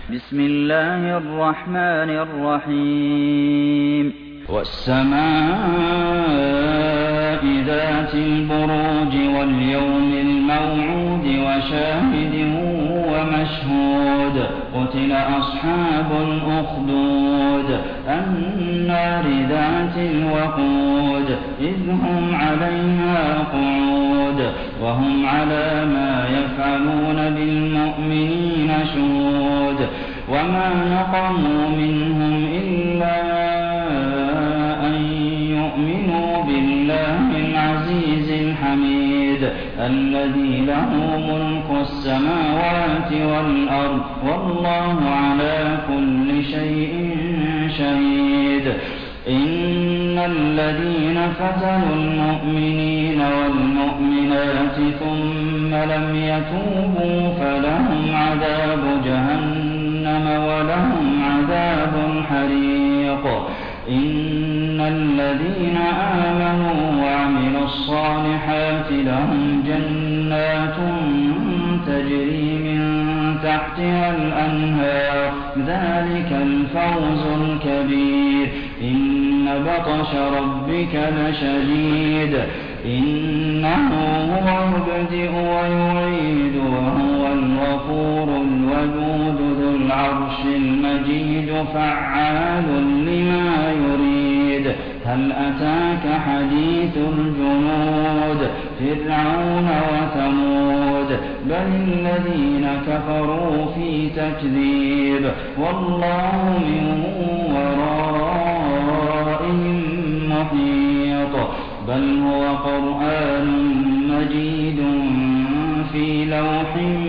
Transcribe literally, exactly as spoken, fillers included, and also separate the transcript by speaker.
Speaker 1: بسم الله الرحمن الرحيم والسماء ذات البروج واليوم الموعود وشاهد ومشهود قتل أصحاب الأخدود النار ذات الوقود إذ هم عليها قعود وهم على ما يفعلون بالمؤمنين شهود وما نقموا منهم إلا أن يؤمنوا بالله العزيز الحميد الذي له ملك السماوات والأرض والله على كل شيء شهيد إن الذين فتنوا المؤمنين والمؤمنات ثم لم يتوبوا فلهم عذاب جهنم ولهم عذاب الحريق إن الذين آمنوا وعملوا الصالحات لهم جنات تجري من تحتها الأنهار ذلك الفوز الكبير إن بطش ربك لشديد إنه هو يبدئ ويعيد وهو الغفور الودود ذو العرش المجيد فعال لما يريد هل أتاك حديث الجنود فرعون وثمود بل الذين كفروا في تكذيب والله من ورائهم محيط بل هو قرآن مجيد في لوح